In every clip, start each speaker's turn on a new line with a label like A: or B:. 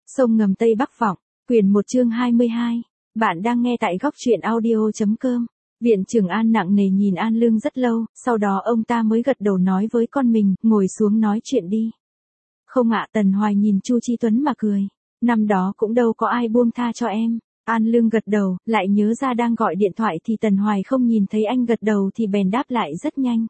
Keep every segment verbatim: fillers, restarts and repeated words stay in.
A: Sông ngầm Tây Bắc Vọng, quyển một chương hai mươi hai. Bạn đang nghe tại góc truyện audio.com. Viện trưởng An nặng nề nhìn An Lương rất lâu, sau đó ông ta mới gật đầu nói với con mình, ngồi xuống nói chuyện đi. Không ạ. Tần Hoài nhìn Chu Chi Tuấn mà cười. Năm đó cũng đâu có ai buông tha cho em. An Lương gật đầu, lại nhớ ra đang gọi điện thoại thì Tần Hoài không nhìn thấy anh gật đầu thì bèn đáp lại rất nhanh.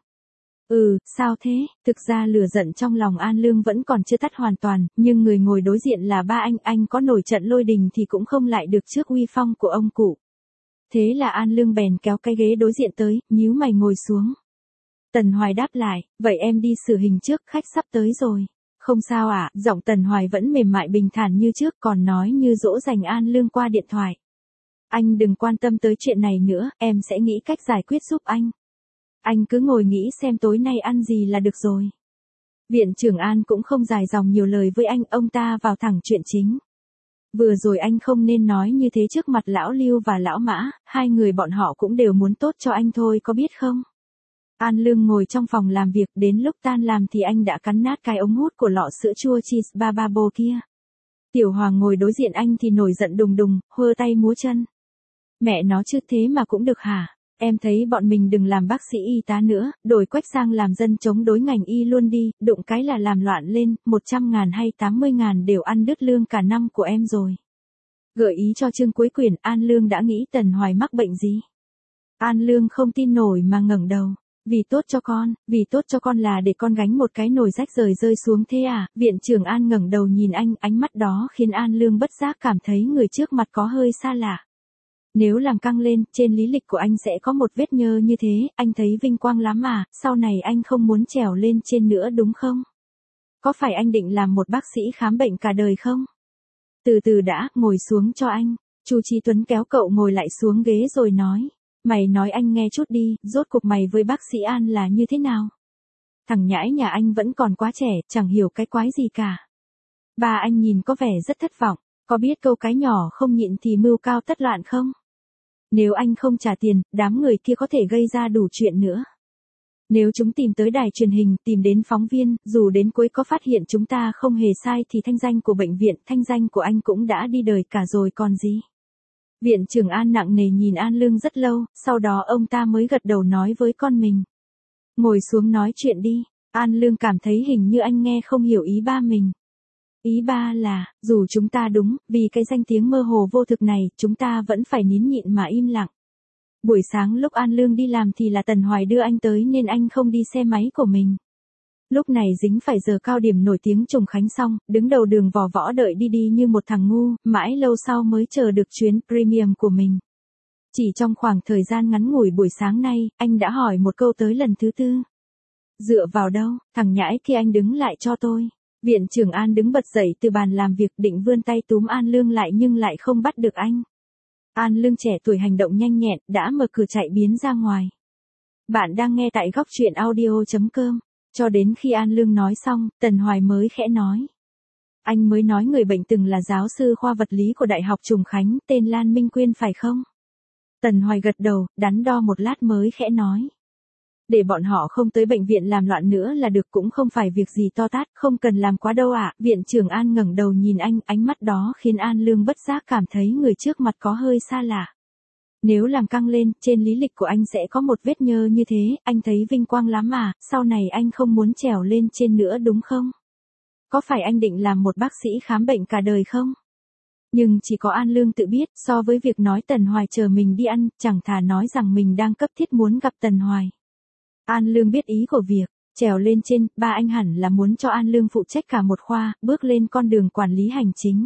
A: Ừ, sao thế? Thực ra lửa giận trong lòng An Lương vẫn còn chưa tắt hoàn toàn, nhưng người ngồi đối diện là ba anh, anh có nổi trận lôi đình thì cũng không lại được trước uy phong của ông cụ. Thế là An Lương bèn kéo cái ghế đối diện tới, nhíu mày ngồi xuống. Tần Hoài đáp lại, vậy em đi xử hình trước, khách sắp tới rồi. Không sao ạ, à, giọng Tần Hoài vẫn mềm mại bình thản như trước, còn nói như dỗ dành An Lương qua điện thoại. Anh đừng quan tâm tới chuyện này nữa, em sẽ nghĩ cách giải quyết giúp anh. Anh cứ ngồi nghĩ xem tối nay ăn gì là được rồi. Viện trưởng An cũng không dài dòng nhiều lời với anh, ông ta vào thẳng chuyện chính. Vừa rồi anh không nên nói như thế trước mặt lão Lưu và lão Mã, hai người bọn họ cũng đều muốn tốt cho anh thôi có biết không? An Lương ngồi trong phòng làm việc, đến lúc tan làm thì anh đã cắn nát cái ống hút của lọ sữa chua cheese bababo kia. Tiểu Hoàng ngồi đối diện anh thì nổi giận đùng đùng, hơ tay múa chân. Mẹ nó chứ thế mà cũng được hả? Em thấy bọn mình đừng làm bác sĩ y tá nữa, đổi quách sang làm dân chống đối ngành y luôn đi, đụng cái là làm loạn lên, một trăm ngàn hay tám mươi ngàn đều ăn đứt lương cả năm của em rồi. Gợi ý cho chương cuối quyển, An Lương đã nghĩ Tần Hoài mắc bệnh gì. An Lương không tin nổi mà ngẩng đầu. Vì tốt cho con, vì tốt cho con là để con gánh một cái nồi rách rời rơi xuống thế à? Viện trưởng An ngẩng đầu nhìn anh, ánh mắt đó khiến An Lương bất giác cảm thấy người trước mặt có hơi xa lạ. Nếu làm căng lên, trên lý lịch của anh sẽ có một vết nhơ như thế, anh thấy vinh quang lắm à, sau này anh không muốn trèo lên trên nữa đúng không? Có phải anh định làm một bác sĩ khám bệnh cả đời không? Từ từ đã, ngồi xuống cho anh. Chu Chí Tuấn kéo cậu ngồi lại xuống ghế rồi nói. Mày nói anh nghe chút đi, rốt cuộc mày với bác sĩ An là như thế nào? Thằng nhãi nhà anh vẫn còn quá trẻ, chẳng hiểu cái quái gì cả. Ba anh nhìn có vẻ rất thất vọng, có biết câu cái nhỏ không nhịn thì mưu cao tất loạn không? Nếu anh không trả tiền, đám người kia có thể gây ra đủ chuyện nữa. Nếu chúng tìm tới đài truyền hình, tìm đến phóng viên, dù đến cuối có phát hiện chúng ta không hề sai thì thanh danh của bệnh viện, thanh danh của anh cũng đã đi đời cả rồi còn gì. Viện trưởng An nặng nề nhìn An Lương rất lâu, sau đó ông ta mới gật đầu nói với con mình. Ngồi xuống nói chuyện đi. An Lương cảm thấy hình như anh nghe không hiểu ý ba mình. Ý ba là, dù chúng ta đúng, vì cái danh tiếng mơ hồ vô thực này, chúng ta vẫn phải nín nhịn mà im lặng. Buổi sáng lúc An Lương đi làm thì là Tần Hoài đưa anh tới nên anh không đi xe máy của mình. Lúc này dính phải giờ cao điểm nổi tiếng Trùng Khánh xong, đứng đầu đường vò võ đợi đi đi như một thằng ngu, mãi lâu sau mới chờ được chuyến premium của mình. Chỉ trong khoảng thời gian ngắn ngủi buổi sáng nay, anh đã hỏi một câu tới lần thứ tư. Dựa vào đâu, thằng nhãi kia anh đứng lại cho tôi. Viện trưởng An đứng bật dậy từ bàn làm việc định vươn tay túm An Lương lại nhưng lại không bắt được anh. An Lương trẻ tuổi hành động nhanh nhẹn, đã mở cửa chạy biến ra ngoài. Bạn đang nghe tại góc truyện audio.com. Cho đến khi An Lương nói xong, Tần Hoài mới khẽ nói. Anh mới nói người bệnh từng là giáo sư khoa vật lý của Đại học Trùng Khánh, tên Lan Minh Quyên phải không? Tần Hoài gật đầu, đắn đo một lát mới khẽ nói. Để bọn họ không tới bệnh viện làm loạn nữa là được, cũng không phải việc gì to tát, không cần làm quá đâu ạ. À. Viện trưởng An ngẩng đầu nhìn anh, ánh mắt đó khiến An Lương bất giác cảm thấy người trước mặt có hơi xa lạ. Nếu làm căng lên, trên lý lịch của anh sẽ có một vết nhơ như thế, anh thấy vinh quang lắm à, sau này anh không muốn trèo lên trên nữa đúng không? Có phải anh định làm một bác sĩ khám bệnh cả đời không? Nhưng chỉ có An Lương tự biết, so với việc nói Tần Hoài chờ mình đi ăn, chẳng thà nói rằng mình đang cấp thiết muốn gặp Tần Hoài. An Lương biết ý của việc, trèo lên trên, ba anh hẳn là muốn cho An Lương phụ trách cả một khoa, bước lên con đường quản lý hành chính.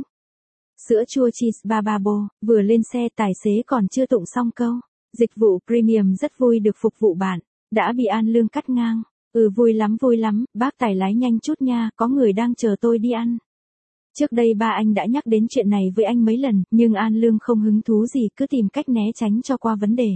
A: Sữa chua cheese bababo, vừa lên xe tài xế còn chưa tụng xong câu. Dịch vụ premium rất vui được phục vụ bạn, đã bị An Lương cắt ngang. Ừ vui lắm vui lắm, bác tài lái nhanh chút nha, có người đang chờ tôi đi ăn. Trước đây ba anh đã nhắc đến chuyện này với anh mấy lần, nhưng An Lương không hứng thú gì, cứ tìm cách né tránh cho qua vấn đề.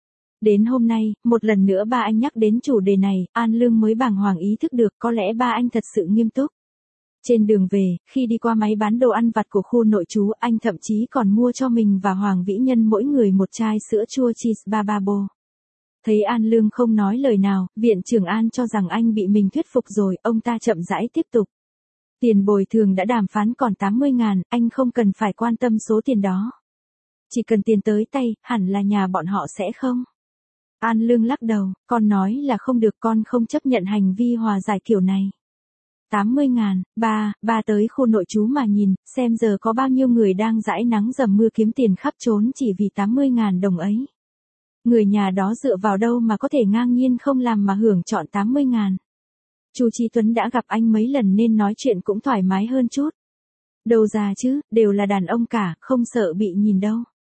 A: Đến hôm nay, một lần nữa ba anh nhắc đến chủ đề này, An Lương mới bàng hoàng ý thức được có lẽ ba anh thật sự nghiêm túc. Trên đường về, khi đi qua máy bán đồ ăn vặt của khu nội trú, anh thậm chí còn mua cho mình và Hoàng Vĩ Nhân mỗi người một chai sữa chua cheese bababo. Thấy An Lương không nói lời nào, viện trưởng An cho rằng anh bị mình thuyết phục rồi, ông ta chậm rãi tiếp tục. Tiền bồi thường đã đàm phán còn tám mươi ngàn, anh không cần phải quan tâm số tiền đó. Chỉ cần tiền tới tay, hẳn là nhà bọn họ sẽ không. An Lương lắc đầu, con nói là không được, con không chấp nhận hành vi hòa giải kiểu này. tám mươi ngàn, ba, ba tới khu nội trú mà nhìn, xem giờ có bao nhiêu người đang dãi nắng dầm mưa kiếm tiền khắp trốn chỉ vì tám mươi ngàn đồng ấy. Người nhà đó dựa vào đâu mà có thể ngang nhiên không làm mà hưởng trọn tám mươi ngàn. Chu Chí Tuấn đã gặp anh mấy lần nên nói chuyện cũng thoải mái hơn chút. Đâu già chứ, đều là đàn ông cả, không sợ bị nhìn đâu.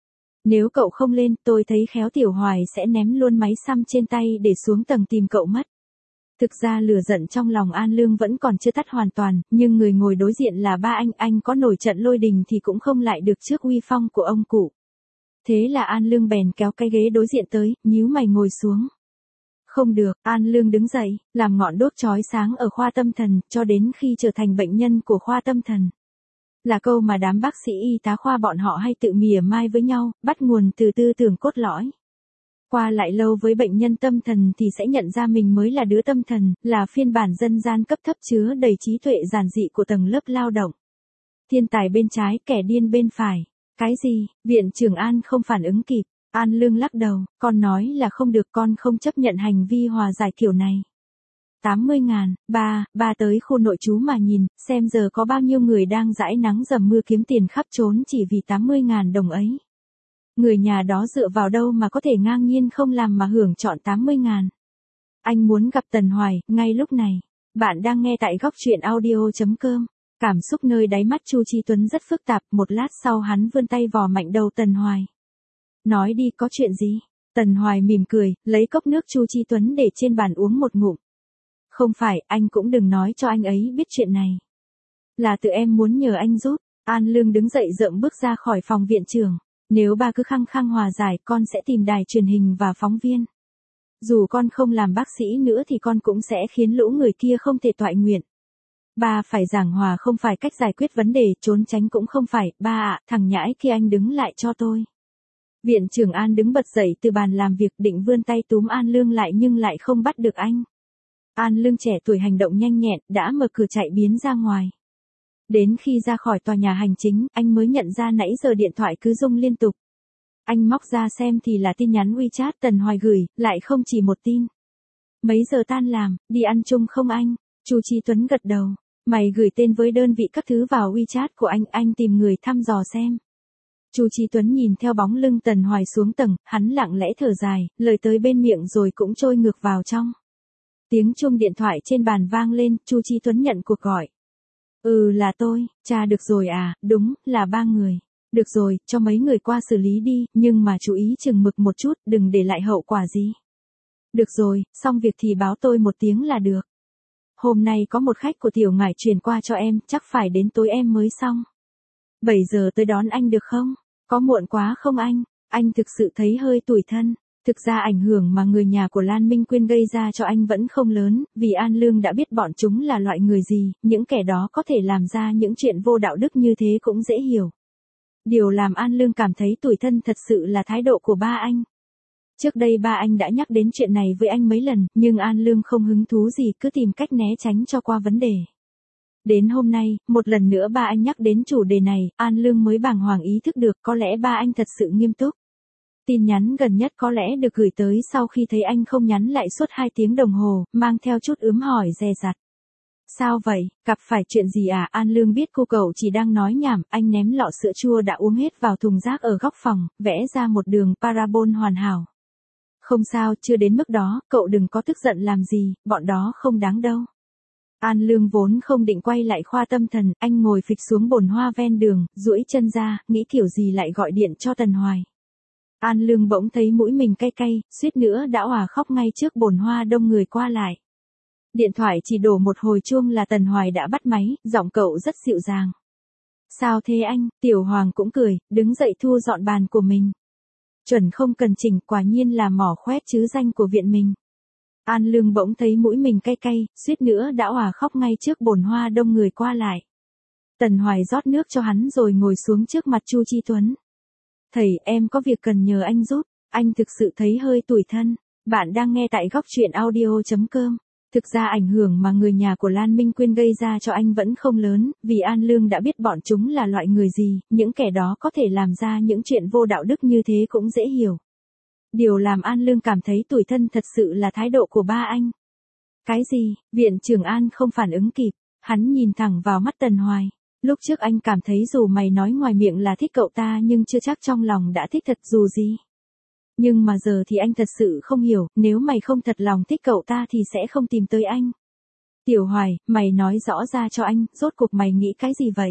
A: Nếu cậu không lên, tôi thấy khéo Tiểu Hoài sẽ ném luôn máy xăm trên tay để xuống tầng tìm cậu mất. Thực ra lửa giận trong lòng An Lương vẫn còn chưa tắt hoàn toàn, nhưng người ngồi đối diện là ba anh, anh có nổi trận lôi đình thì cũng không lại được trước uy phong của ông cụ. Thế là An Lương bèn kéo cái ghế đối diện tới, nhíu mày ngồi xuống. Không được, An Lương đứng dậy, làm ngọn đuốc chói sáng ở khoa tâm thần, cho đến khi trở thành bệnh nhân của khoa tâm thần. Là câu mà đám bác sĩ y tá khoa bọn họ hay tự mỉa mai với nhau, bắt nguồn từ tư tưởng cốt lõi. Qua lại lâu với bệnh nhân tâm thần thì sẽ nhận ra mình mới là đứa tâm thần, là phiên bản dân gian cấp thấp chứa đầy trí tuệ giản dị của tầng lớp lao động. Thiên tài bên trái, kẻ điên bên phải. Cái gì? Viện trưởng An không phản ứng kịp. An Lương lắc đầu, con nói là không được, con không chấp nhận hành vi hòa giải kiểu này. tám mươi ngàn, ba, ba tới khu nội trú mà nhìn, xem giờ có bao nhiêu người đang dãi nắng dầm mưa kiếm tiền khắp trốn chỉ vì tám mươi ngàn đồng ấy. Người nhà đó dựa vào đâu mà có thể ngang nhiên không làm mà hưởng trọn tám mươi ngàn. Anh muốn gặp Tần Hoài, ngay lúc này. Bạn đang nghe tại góc truyện audio chấm com. Cảm xúc nơi đáy mắt Chu Chí Tuấn rất phức tạp, một lát sau hắn vươn tay vò mạnh đầu Tần Hoài. Nói đi, có chuyện gì? Tần Hoài mỉm cười, lấy cốc nước Chu Chí Tuấn để trên bàn uống một ngụm. Không phải, anh cũng đừng nói cho anh ấy biết chuyện này. Là tự em muốn nhờ anh giúp. An Lương đứng dậy rợm bước ra khỏi phòng viện trưởng. Nếu ba cứ khăng khăng hòa giải, con sẽ tìm đài truyền hình và phóng viên. Dù con không làm bác sĩ nữa thì con cũng sẽ khiến lũ người kia không thể toại nguyện. Ba phải giảng hòa không phải cách giải quyết vấn đề, trốn tránh cũng không phải. Ba ạ, thằng nhãi kia anh đứng lại cho tôi. Viện trưởng An đứng bật dậy từ bàn làm việc, định vươn tay túm An Lương lại nhưng lại không bắt được anh. An Lương trẻ tuổi hành động nhanh nhẹn, đã mở cửa chạy biến ra ngoài. Đến khi ra khỏi tòa nhà hành chính, anh mới nhận ra nãy giờ điện thoại cứ rung liên tục. Anh móc ra xem thì là tin nhắn WeChat Tần Hoài gửi, lại không chỉ một tin. Mấy giờ tan làm, đi ăn chung không anh? Chu Chí Tuấn gật đầu. Mày gửi tên với đơn vị các thứ vào WeChat của anh, anh tìm người thăm dò xem. Chu Chí Tuấn nhìn theo bóng lưng Tần Hoài xuống tầng, hắn lặng lẽ thở dài, lời tới bên miệng rồi cũng trôi ngược vào trong. Tiếng chuông điện thoại trên bàn vang lên, Chu Chí Tuấn nhận cuộc gọi. Ừ là tôi, cha được rồi à, đúng, là ba người. Được rồi, cho mấy người qua xử lý đi, nhưng mà chú ý chừng mực một chút, đừng để lại hậu quả gì. Được rồi, xong việc thì báo tôi một tiếng là được. Hôm nay có một khách của Tiểu Ngải truyền qua cho em, chắc phải đến tối em mới xong. bảy giờ tới đón anh được không? Có muộn quá không anh? Anh thực sự thấy hơi tủi thân. Thực ra ảnh hưởng mà người nhà của Lan Minh Quyên gây ra cho anh vẫn không lớn, vì An Lương đã biết bọn chúng là loại người gì, những kẻ đó có thể làm ra những chuyện vô đạo đức như thế cũng dễ hiểu. Điều làm An Lương cảm thấy tủi thân thật sự là thái độ của ba anh. Trước đây ba anh đã nhắc đến chuyện này với anh mấy lần, nhưng An Lương không hứng thú gì, cứ tìm cách né tránh cho qua vấn đề. Đến hôm nay, một lần nữa ba anh nhắc đến chủ đề này, An Lương mới bàng hoàng ý thức được có lẽ ba anh thật sự nghiêm túc. Tin nhắn gần nhất có lẽ được gửi tới sau khi thấy anh không nhắn lại suốt hai tiếng đồng hồ, mang theo chút ướm hỏi dè dặt. Sao vậy, gặp phải chuyện gì à? An Lương biết cô cậu chỉ đang nói nhảm, anh ném lọ sữa chua đã uống hết vào thùng rác ở góc phòng, vẽ ra một đường parabol hoàn hảo. Không sao, chưa đến mức đó, cậu đừng có tức giận làm gì, bọn đó không đáng đâu. An Lương vốn không định quay lại khoa tâm thần, anh ngồi phịch xuống bồn hoa ven đường, duỗi chân ra, nghĩ kiểu gì lại gọi điện cho Tần Hoài. An Lương bỗng thấy mũi mình cay cay, suýt nữa đã òa khóc ngay trước bồn hoa đông người qua lại. Điện thoại chỉ đổ một hồi chuông là Tần Hoài đã bắt máy, giọng cậu rất dịu dàng. Sao thế anh? Tiểu Hoàng cũng cười, đứng dậy thu dọn bàn của mình. Chuẩn không cần chỉnh, quả nhiên là mỏ khoét chứ danh của viện mình. An Lương bỗng thấy mũi mình cay cay, suýt nữa đã òa khóc ngay trước bồn hoa đông người qua lại. Tần Hoài rót nước cho hắn rồi ngồi xuống trước mặt Chu Chí Tuấn. Thầy, em có việc cần nhờ anh giúp, anh thực sự thấy hơi tủi thân. Bạn đang nghe tại góc truyện audio chấm com. Thực ra ảnh hưởng mà người nhà của Lan Minh Quyên gây ra cho anh vẫn không lớn, vì An Lương đã biết bọn chúng là loại người gì, những kẻ đó có thể làm ra những chuyện vô đạo đức như thế cũng dễ hiểu. Điều làm An Lương cảm thấy tủi thân thật sự là thái độ của ba anh. Cái gì? Viện trưởng An không phản ứng kịp, hắn nhìn thẳng vào mắt Tần Hoài. Lúc trước anh cảm thấy dù mày nói ngoài miệng là thích cậu ta nhưng chưa chắc trong lòng đã thích thật dù gì. Nhưng mà giờ thì anh thật sự không hiểu, nếu mày không thật lòng thích cậu ta thì sẽ không tìm tới anh. Tiểu Hoài, mày nói rõ ra cho anh, rốt cuộc mày nghĩ cái gì vậy?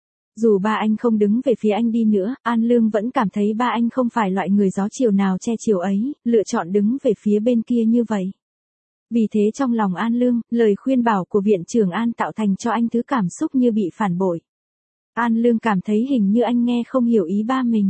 A: Dù ba anh không đứng về phía anh đi nữa, An Lương vẫn cảm thấy ba anh không phải loại người gió chiều nào che chiều ấy, lựa chọn đứng về phía bên kia như vậy. Vì thế trong lòng An Lương, lời khuyên bảo của viện trưởng An tạo thành cho anh thứ cảm xúc như bị phản bội. An Lương cảm thấy hình như anh nghe không hiểu ý ba mình.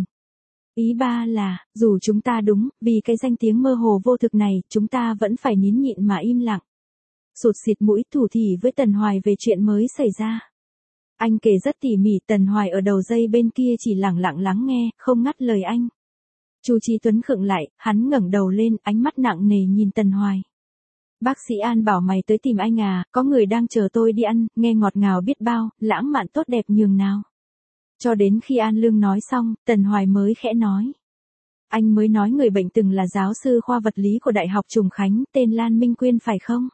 A: Ý ba là, dù chúng ta đúng, vì cái danh tiếng mơ hồ vô thực này, chúng ta vẫn phải nín nhịn mà im lặng. Sụt xịt mũi thủ thỉ với Tần Hoài về chuyện mới xảy ra. Anh kể rất tỉ mỉ, Tần Hoài ở đầu dây bên kia chỉ lặng lặng lắng nghe, không ngắt lời anh. Chu Chí Tuấn khựng lại, hắn ngẩng đầu lên, ánh mắt nặng nề nhìn Tần Hoài. Bác sĩ An bảo mày tới tìm anh à, có người đang chờ tôi đi ăn, nghe ngọt ngào biết bao, lãng mạn tốt đẹp nhường nào. Cho đến khi An Lương nói xong, Tần Hoài mới khẽ nói. Anh mới nói người bệnh từng là giáo sư khoa vật lý của Đại học Trùng Khánh, tên Lan Minh Quyên phải không?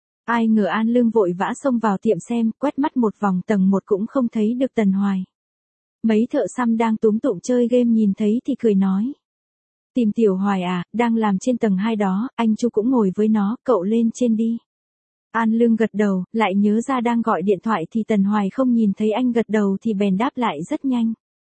A: Ai ngờ An Lương vội vã xông vào tiệm xem, quét mắt một vòng tầng một cũng không thấy được Tần Hoài. Mấy thợ xăm đang túm tụm chơi game nhìn thấy thì cười nói. Tìm Tiểu Hoài à, đang làm trên tầng hai đó, anh Chu cũng ngồi với nó, cậu lên trên đi. An Lương gật đầu, lại nhớ ra đang gọi điện thoại thì Tần Hoài không nhìn thấy anh gật đầu thì bèn đáp lại rất nhanh.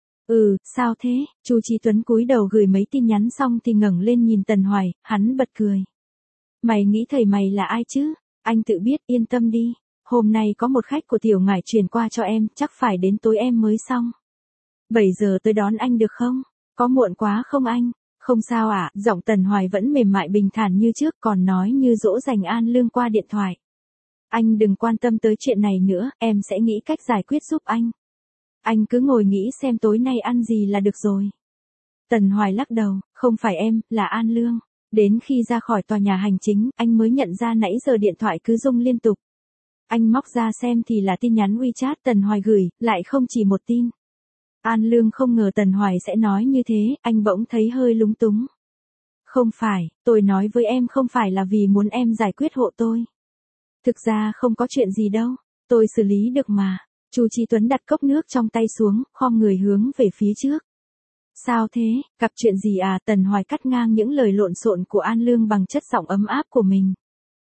A: Ừ, sao thế? Chu Chí Tuấn cúi đầu gửi mấy tin nhắn xong thì ngẩng lên nhìn Tần Hoài, hắn bật cười. Mày nghĩ thầy mày là ai chứ? Anh tự biết, yên tâm đi. Hôm nay có một khách của Tiểu Ngải truyền qua cho em, chắc phải đến tối em mới xong. bảy giờ tới đón anh được không? Có muộn quá không anh? Không sao ạ, à, giọng Tần Hoài vẫn mềm mại bình thản như trước, còn nói như dỗ dành An Lương qua điện thoại. Anh đừng quan tâm tới chuyện này nữa, em sẽ nghĩ cách giải quyết giúp anh. Anh cứ ngồi nghĩ xem tối nay ăn gì là được rồi. Tần Hoài lắc đầu, không phải em, là An Lương. Đến khi ra khỏi tòa nhà hành chính, anh mới nhận ra nãy giờ điện thoại cứ rung liên tục. Anh móc ra xem thì là tin nhắn WeChat Tần Hoài gửi, lại không chỉ một tin. An Lương không ngờ Tần Hoài sẽ nói như thế, anh bỗng thấy hơi lúng túng. Không phải, tôi nói với em không phải là vì muốn em giải quyết hộ tôi. Thực ra không có chuyện gì đâu, tôi xử lý được mà. Chu Chí Tuấn đặt cốc nước trong tay xuống, khom người hướng về phía trước. Sao thế, gặp chuyện gì à? Tần Hoài cắt ngang những lời lộn xộn của An Lương bằng chất giọng ấm áp của mình.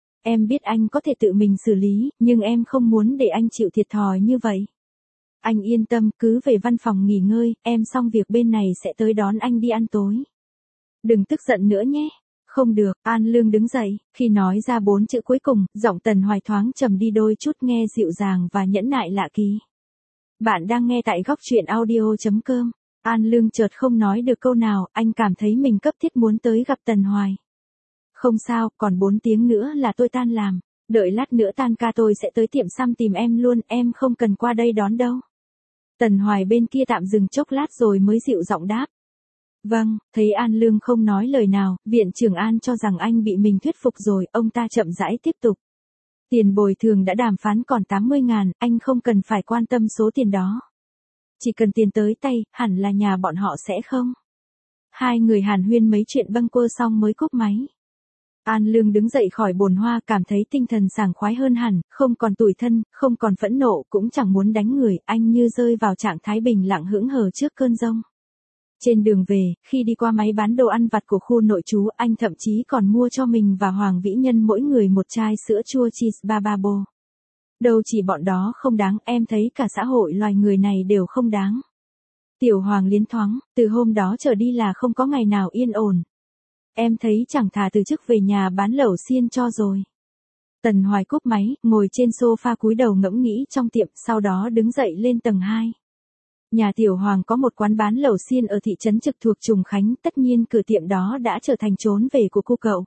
A: Em biết anh có thể tự mình xử lý, nhưng em không muốn để anh chịu thiệt thòi như vậy. Anh yên tâm, cứ về văn phòng nghỉ ngơi, em xong việc bên này sẽ tới đón anh đi ăn tối. Đừng tức giận nữa nhé. Không được, An Lương đứng dậy, khi nói ra bốn chữ cuối cùng, giọng Tần Hoài thoáng trầm đi đôi chút nghe dịu dàng và nhẫn nại lạ kỳ. Bạn đang nghe tại góc truyện audio chấm com. An Lương chợt không nói được câu nào, anh cảm thấy mình cấp thiết muốn tới gặp Tần Hoài. Không sao, còn bốn tiếng nữa là tôi tan làm. Đợi lát nữa tan ca tôi sẽ tới tiệm xăm tìm em luôn, em không cần qua đây đón đâu. Tần Hoài bên kia tạm dừng chốc lát rồi mới dịu giọng đáp. Vâng, thấy An Lương không nói lời nào, viện trưởng An cho rằng anh bị mình thuyết phục rồi, ông ta chậm rãi tiếp tục. Tiền bồi thường đã đàm phán còn tám mươi ngàn, anh không cần phải quan tâm số tiền đó. Chỉ cần tiền tới tay, hẳn là nhà bọn họ sẽ không. Hai người hàn huyên mấy chuyện bâng quơ xong mới cúp máy. An Lương đứng dậy khỏi bồn hoa cảm thấy tinh thần sảng khoái hơn hẳn, không còn tủi thân, không còn phẫn nộ, cũng chẳng muốn đánh người, anh như rơi vào trạng thái bình lặng hững hờ trước cơn giông. Trên đường về, khi đi qua máy bán đồ ăn vặt của khu nội trú, anh thậm chí còn mua cho mình và Hoàng Vĩ Nhân mỗi người một chai sữa chua cheese bababo. Đâu chỉ bọn đó không đáng, em thấy cả xã hội loài người này đều không đáng. Tiểu Hoàng liến thoáng, từ hôm đó trở đi là không có ngày nào yên ổn. Em thấy chẳng thà từ chức về nhà bán lẩu xiên cho rồi. Tần Hoài cúp máy, ngồi trên sofa cúi đầu ngẫm nghĩ trong tiệm, sau đó đứng dậy lên tầng hai. Nhà Tiểu Hoàng có một quán bán lẩu xiên ở thị trấn trực thuộc Trùng Khánh, tất nhiên cửa tiệm đó đã trở thành trốn về của cô cậu.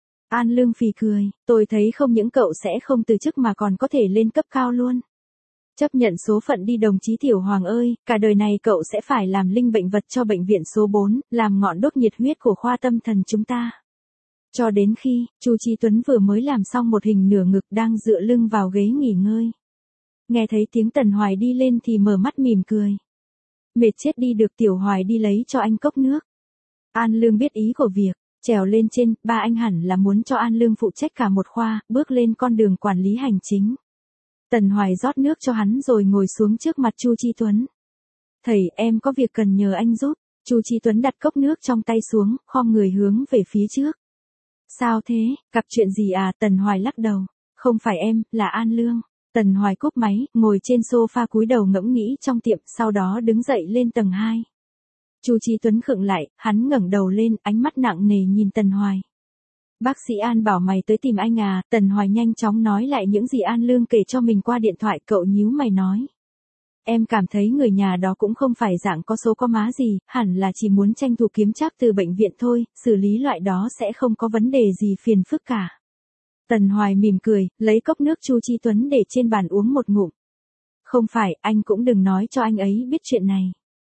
A: An Lương phì cười, tôi thấy không những cậu sẽ không từ chức mà còn có thể lên cấp cao luôn. Chấp nhận số phận đi đồng chí Tiểu Hoàng ơi, cả đời này cậu sẽ phải làm linh bệnh vật cho bệnh viện số bốn, làm ngọn đốt nhiệt huyết của khoa tâm thần chúng ta. Cho đến khi, Chu Chi Tuấn vừa mới làm xong một hình nửa ngực đang dựa lưng vào ghế nghỉ ngơi. Nghe thấy tiếng Tần Hoài đi lên thì mở mắt mỉm cười. Mệt chết đi, được Tiểu Hoài đi lấy cho anh cốc nước. An Lương biết ý của việc, trèo lên trên, ba anh hẳn là muốn cho An Lương phụ trách cả một khoa, bước lên con đường quản lý hành chính. Tần Hoài rót nước cho hắn rồi ngồi xuống trước mặt Chu Chi Tuấn. Thầy, em có việc cần nhờ anh giúp. Chu Chi Tuấn đặt cốc nước trong tay xuống, khom người hướng về phía trước. Sao thế, gặp chuyện gì à? Tần Hoài lắc đầu. Không phải em, là An Lương. Tần Hoài cúp máy, ngồi trên sofa cúi đầu ngẫm nghĩ trong tiệm, sau đó đứng dậy lên tầng hai. Chu Chi Tuấn khựng lại, hắn ngẩng đầu lên, ánh mắt nặng nề nhìn Tần Hoài. Bác sĩ An bảo mày tới tìm anh à? Tần Hoài nhanh chóng nói lại những gì An Lương kể cho mình qua điện thoại. Cậu nhíu mày nói. Em cảm thấy người nhà đó cũng không phải dạng có số có má gì, hẳn là chỉ muốn tranh thủ kiếm trác từ bệnh viện thôi, xử lý loại đó sẽ không có vấn đề gì phiền phức cả. Tần Hoài mỉm cười, lấy cốc nước Chu Chi Tuấn để trên bàn uống một ngụm. Không phải, anh cũng đừng nói cho anh ấy biết chuyện này.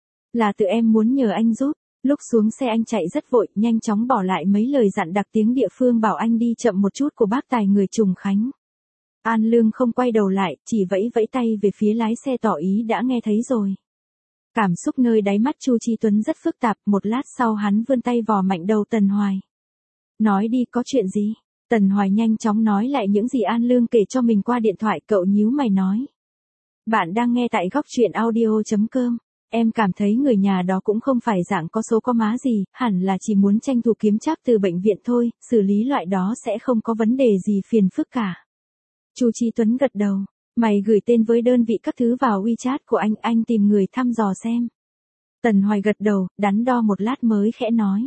A: Là tự em muốn nhờ anh giúp. Lúc xuống xe anh chạy rất vội, nhanh chóng bỏ lại mấy lời dặn đặc tiếng địa phương bảo anh đi chậm một chút của bác tài người Trùng Khánh. An Lương không quay đầu lại, chỉ vẫy vẫy tay về phía lái xe tỏ ý đã nghe thấy rồi. Cảm xúc nơi đáy mắt Chu Chi Tuấn rất phức tạp, một lát sau hắn vươn tay vò mạnh đầu Tần Hoài. Nói đi, có chuyện gì? Tần Hoài nhanh chóng nói lại những gì An Lương kể cho mình qua điện thoại. Cậu nhíu mày nói. Bạn đang nghe tại góc truyện audio chấm com. Em cảm thấy người nhà đó cũng không phải dạng có số có má gì, hẳn là chỉ muốn tranh thủ kiếm trác từ bệnh viện thôi, xử lý loại đó sẽ không có vấn đề gì phiền phức cả. Chu Chi Tuấn gật đầu. Mày gửi tên với đơn vị các thứ vào WeChat của anh, anh tìm người thăm dò xem. Tần Hoài gật đầu, đắn đo một lát mới khẽ nói.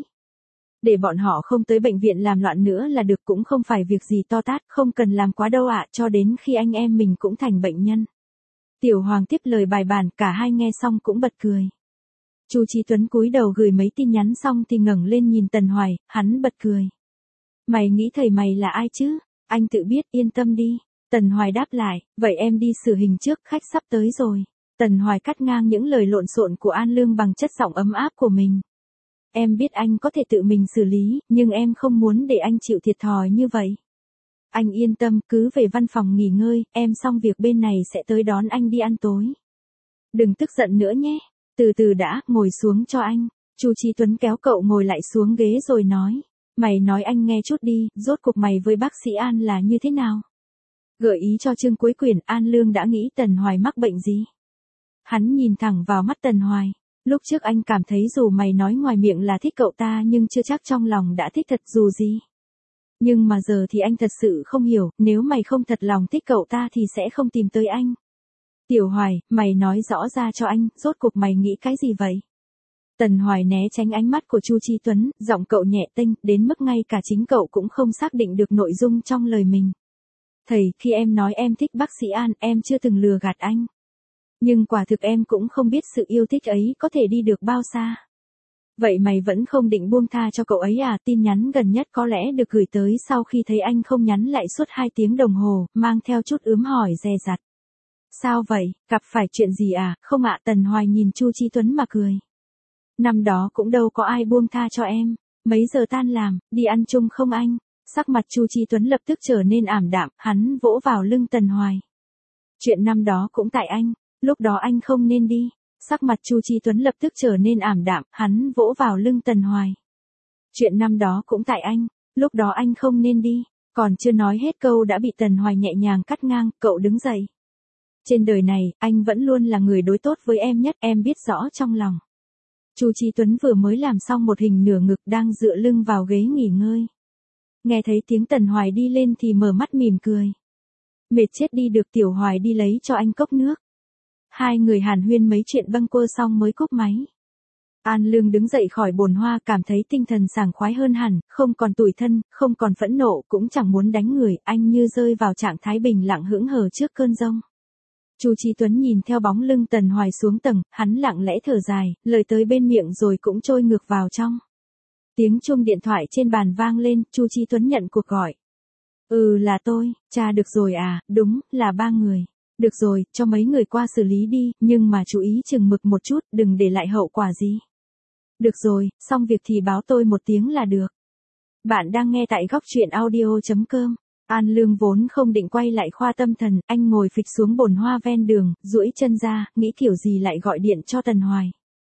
A: Để bọn họ không tới bệnh viện làm loạn nữa là được, cũng không phải việc gì to tát, không cần làm quá đâu ạ, cho đến khi anh em mình cũng thành bệnh nhân. Tiểu Hoàng tiếp lời bài bản, cả hai nghe xong cũng bật cười. Chu Chi Tuấn cúi đầu gửi mấy tin nhắn xong thì ngẩng lên nhìn Tần Hoài, hắn bật cười. Mày nghĩ thầy mày là ai chứ? Anh tự biết, yên tâm đi. Tần Hoài đáp lại, vậy em đi xử hình trước, khách sắp tới rồi. Tần Hoài cắt ngang những lời lộn xộn của An Lương bằng chất giọng ấm áp của mình. Em biết anh có thể tự mình xử lý, nhưng em không muốn để anh chịu thiệt thòi như vậy. Anh yên tâm, cứ về văn phòng nghỉ ngơi, em xong việc bên này sẽ tới đón anh đi ăn tối. Đừng tức giận nữa nhé, từ từ đã, ngồi xuống cho anh. Chu Chi Tuấn kéo cậu ngồi lại xuống ghế rồi nói. Mày nói anh nghe chút đi, rốt cuộc mày với bác sĩ An là như thế nào? Gợi ý cho chương cuối quyển, An Lương đã nghĩ Tần Hoài mắc bệnh gì? Hắn nhìn thẳng vào mắt Tần Hoài. Lúc trước anh cảm thấy dù mày nói ngoài miệng là thích cậu ta nhưng chưa chắc trong lòng đã thích thật dù gì. Nhưng mà giờ thì anh thật sự không hiểu, nếu mày không thật lòng thích cậu ta thì sẽ không tìm tới anh. Tiểu Hoài, mày nói rõ ra cho anh, rốt cuộc mày nghĩ cái gì vậy? Tần Hoài né tránh ánh mắt của Chu Chi Tuấn, giọng cậu nhẹ tênh, đến mức ngay cả chính cậu cũng không xác định được nội dung trong lời mình. Thầy, khi em nói em thích bác sĩ An, em chưa từng lừa gạt anh. Nhưng quả thực em cũng không biết sự yêu thích ấy có thể đi được bao xa. Vậy mày vẫn không định buông tha cho cậu ấy à? Tin nhắn gần nhất có lẽ được gửi tới sau khi thấy anh không nhắn lại suốt hai tiếng đồng hồ, mang theo chút ướm hỏi dè dặt. Sao vậy, gặp phải chuyện gì à? Không ạ. Tần Hoài nhìn Chu Chi Tuấn mà cười. Năm đó cũng đâu có ai buông tha cho em. Mấy giờ tan làm, đi ăn chung không anh? Sắc mặt Chu Chi Tuấn lập tức trở nên ảm đạm, hắn vỗ vào lưng Tần Hoài. Chuyện năm đó cũng tại anh, lúc đó anh không nên đi. Sắc mặt Chu Chi Tuấn lập tức trở nên ảm đạm, hắn vỗ vào lưng Tần Hoài. Chuyện năm đó cũng tại anh, lúc đó anh không nên đi. Còn chưa nói hết câu đã bị Tần Hoài nhẹ nhàng cắt ngang, cậu đứng dậy. Trên đời này, anh vẫn luôn là người đối tốt với em nhất, em biết rõ trong lòng. Chu Chi Tuấn vừa mới làm xong một hình nửa ngực đang dựa lưng vào ghế nghỉ ngơi. Nghe thấy tiếng Tần Hoài đi lên thì mở mắt mỉm cười. Mệt chết đi, được Tiểu Hoài đi lấy cho anh cốc nước. Hai người hàn huyên mấy chuyện bâng quơ xong mới cúp máy. An Lương đứng dậy khỏi bồn hoa, cảm thấy tinh thần sảng khoái hơn hẳn, không còn tủi thân, không còn phẫn nộ, cũng chẳng muốn đánh người, anh như rơi vào trạng thái bình lặng hững hờ trước cơn giông. Chu Chi Tuấn nhìn theo bóng lưng Tần Hoài xuống tầng, hắn lặng lẽ thở dài, lời tới bên miệng rồi cũng trôi ngược vào trong. Tiếng chuông điện thoại trên bàn vang lên, Chu Chi Tuấn nhận cuộc gọi. Ừ, là tôi. Cha, được rồi à? Đúng, là ba người. Được rồi, cho mấy người qua xử lý đi, nhưng mà chú ý chừng mực một chút, đừng để lại hậu quả gì. Được rồi, xong việc thì báo tôi một tiếng là được. Bạn đang nghe tại góc truyện audio.com. An Lương vốn không định quay lại khoa tâm thần, anh ngồi phịch xuống bồn hoa ven đường, duỗi chân ra, nghĩ kiểu gì lại gọi điện cho Tần Hoài.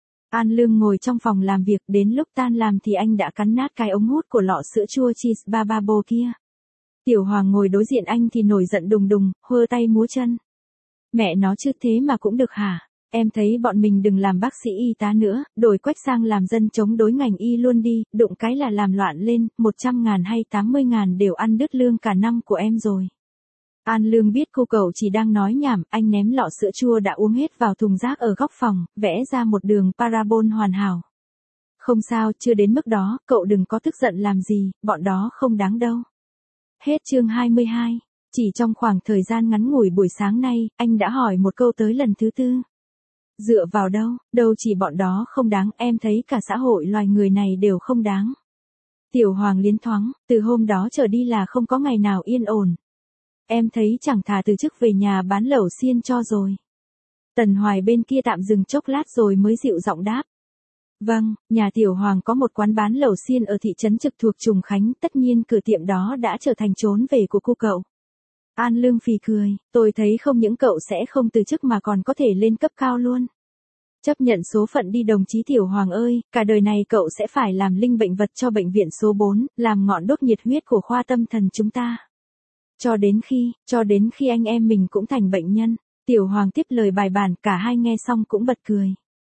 A: An Lương ngồi trong phòng làm việc, đến lúc tan làm thì anh đã cắn nát cái ống hút của lọ sữa chua cheese Bababo kia. Tiểu Hoàng ngồi đối diện anh thì nổi giận đùng đùng, hơ tay múa chân. Mẹ nó chứ thế mà cũng được hả? Em thấy bọn mình đừng làm bác sĩ y tá nữa, đổi quách sang làm dân chống đối ngành y luôn đi, đụng cái là làm loạn lên, một trăm ngàn hay tám mươi ngàn đều ăn đứt lương cả năm của em rồi. An Lương biết cô cậu chỉ đang nói nhảm, anh ném lọ sữa chua đã uống hết vào thùng rác ở góc phòng, vẽ ra một đường parabol hoàn hảo. Không sao, chưa đến mức đó, cậu đừng có tức giận làm gì, bọn đó không đáng đâu. Hết chương hai mươi hai. Chỉ trong khoảng thời gian ngắn ngủi buổi sáng nay, anh đã hỏi một câu tới lần thứ tư. Dựa vào đâu, đâu chỉ bọn đó không đáng, em thấy cả xã hội loài người này đều không đáng. Tiểu Hoàng liến thoáng, từ hôm đó trở đi là không có ngày nào yên ổn. Em thấy chẳng thà từ chức về nhà bán lẩu xiên cho rồi. Tần Hoài bên kia tạm dừng chốc lát rồi mới dịu giọng đáp. Vâng, nhà Tiểu Hoàng có một quán bán lẩu xiên ở thị trấn trực thuộc Trùng Khánh, tất nhiên cửa tiệm đó đã trở thành trốn về của cô cậu. An Lương phì cười, tôi thấy không những cậu sẽ không từ chức mà còn có thể lên cấp cao luôn. Chấp nhận số phận đi đồng chí Tiểu Hoàng ơi, cả đời này cậu sẽ phải làm linh bệnh vật cho bệnh viện số bốn, làm ngọn đốt nhiệt huyết của khoa tâm thần chúng ta. Cho đến khi, cho đến khi anh em mình cũng thành bệnh nhân. Tiểu Hoàng tiếp lời bài bản, cả hai nghe xong cũng bật cười.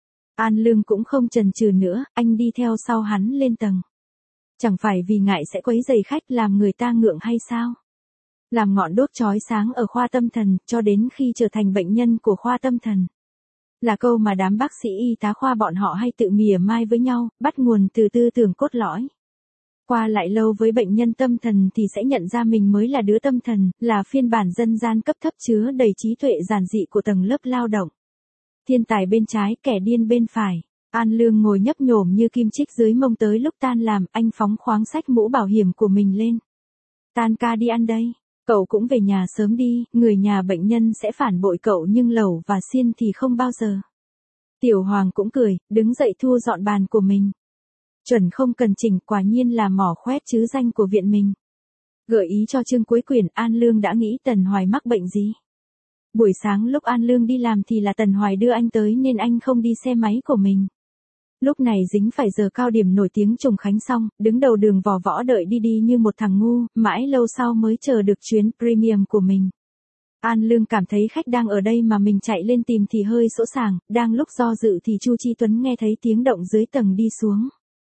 A: An Lương cũng không chần chừ nữa, anh đi theo sau hắn lên tầng. Chẳng phải vì ngại sẽ quấy rầy khách làm người ta ngượng hay sao? Làm ngọn đốt chói sáng ở khoa tâm thần, cho đến khi trở thành bệnh nhân của khoa tâm thần. Là câu mà đám bác sĩ y tá khoa bọn họ hay tự mỉa mai với nhau, bắt nguồn từ tư tưởng cốt lõi. Qua lại lâu với bệnh nhân tâm thần thì sẽ nhận ra mình mới là đứa tâm thần, là phiên bản dân gian cấp thấp chứa đầy trí tuệ giản dị của tầng lớp lao động. Thiên tài bên trái, kẻ điên bên phải. An Lương ngồi nhấp nhổm như kim chích dưới mông, tới lúc tan làm, anh phóng khoáng xách mũ bảo hiểm của mình lên. Tan ca đi ăn đây. Cậu cũng về nhà sớm đi, người nhà bệnh nhân sẽ phản bội cậu nhưng lẩu và xiên thì không bao giờ. Tiểu Hoàng cũng cười, đứng dậy thu dọn bàn của mình. Chuẩn không cần chỉnh, quả nhiên là mỏ khoét chứ danh của viện mình. Gợi ý cho chương cuối quyển, An Lương đã nghĩ Tần Hoài mắc bệnh gì. Buổi sáng lúc An Lương đi làm thì là Tần Hoài đưa anh tới nên anh không đi xe máy của mình. Lúc này dính phải giờ cao điểm nổi tiếng Trùng Khánh xong, đứng đầu đường vò võ đợi đi đi như một thằng ngu, mãi lâu sau mới chờ được chuyến premium của mình. An Lương cảm thấy khách đang ở đây mà mình chạy lên tìm thì hơi sỗ sàng, đang lúc do dự thì Chu Chi Tuấn nghe thấy tiếng động dưới tầng đi xuống.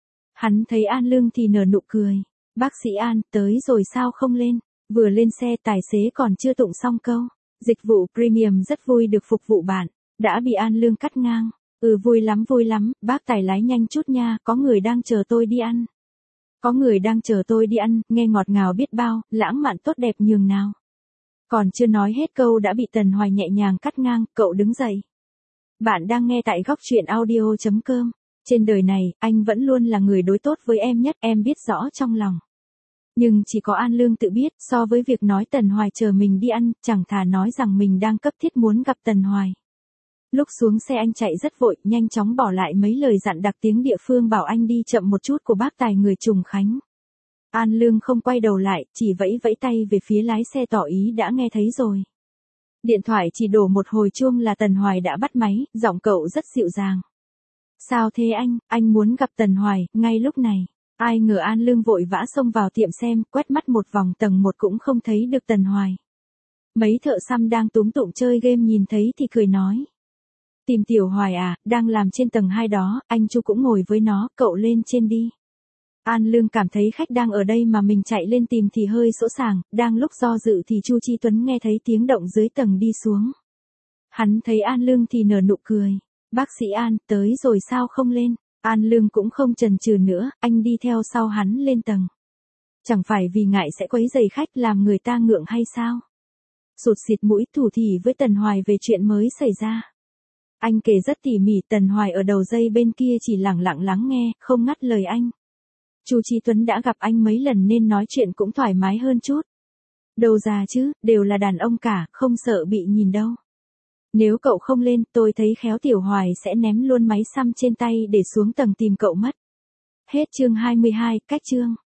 A: Hắn thấy An Lương thì nở nụ cười. Bác sĩ An, tới rồi sao không lên? Vừa lên xe tài xế còn chưa tụng xong câu. Dịch vụ premium rất vui được phục vụ bạn. Đã bị An Lương cắt ngang. Ừ vui lắm vui lắm, bác tài lái nhanh chút nha, có người đang chờ tôi đi ăn. Có người đang chờ tôi đi ăn, nghe ngọt ngào biết bao, lãng mạn tốt đẹp nhường nào. Còn chưa nói hết câu đã bị Tần Hoài nhẹ nhàng cắt ngang, cậu đứng dậy. Bạn đang nghe tại góc truyện audio.com. Trên đời này, anh vẫn luôn là người đối tốt với em nhất, em biết rõ trong lòng. Nhưng chỉ có An Lương tự biết, so với việc nói Tần Hoài chờ mình đi ăn, chẳng thà nói rằng mình đang cấp thiết muốn gặp Tần Hoài. Lúc xuống xe anh chạy rất vội, nhanh chóng bỏ lại mấy lời dặn đặc tiếng địa phương bảo anh đi chậm một chút của bác tài người Trùng Khánh. An Lương không quay đầu lại, chỉ vẫy vẫy tay về phía lái xe tỏ ý đã nghe thấy rồi. Điện thoại chỉ đổ một hồi chuông là Tần Hoài đã bắt máy, giọng cậu rất dịu dàng. Sao thế anh, anh muốn gặp Tần Hoài, ngay lúc này. Ai ngờ An Lương vội vã xông vào tiệm xem, quét mắt một vòng tầng một cũng không thấy được Tần Hoài. Mấy thợ xăm đang túm tụm chơi game nhìn thấy thì cười nói. Tìm Tiểu Hoài à, đang làm trên tầng hai đó, anh Chu cũng ngồi với nó, cậu lên trên đi. An Lương cảm thấy khách đang ở đây mà mình chạy lên tìm thì hơi sỗ sàng, đang lúc do dự thì Chu Chi Tuấn nghe thấy tiếng động dưới tầng đi xuống. Hắn thấy An Lương thì nở nụ cười. Bác sĩ An, tới rồi sao không lên? An Lương cũng không chần chừ nữa, anh đi theo sau hắn lên tầng. Chẳng phải vì ngại sẽ quấy rầy khách làm người ta ngượng hay sao? Sụt xịt mũi thủ thỉ với Tần Hoài về chuyện mới xảy ra. Anh kể rất tỉ mỉ, Tần Hoài ở đầu dây bên kia chỉ lẳng lặng lắng nghe, không ngắt lời anh. Chu Chi Tuấn đã gặp anh mấy lần nên nói chuyện cũng thoải mái hơn chút. Đâu già chứ, đều là đàn ông cả, không sợ bị nhìn đâu. Nếu cậu không lên, tôi thấy khéo Tiểu Hoài sẽ ném luôn máy xăm trên tay để xuống tầng tìm cậu mất. Hết chương hai mươi hai, cách chương.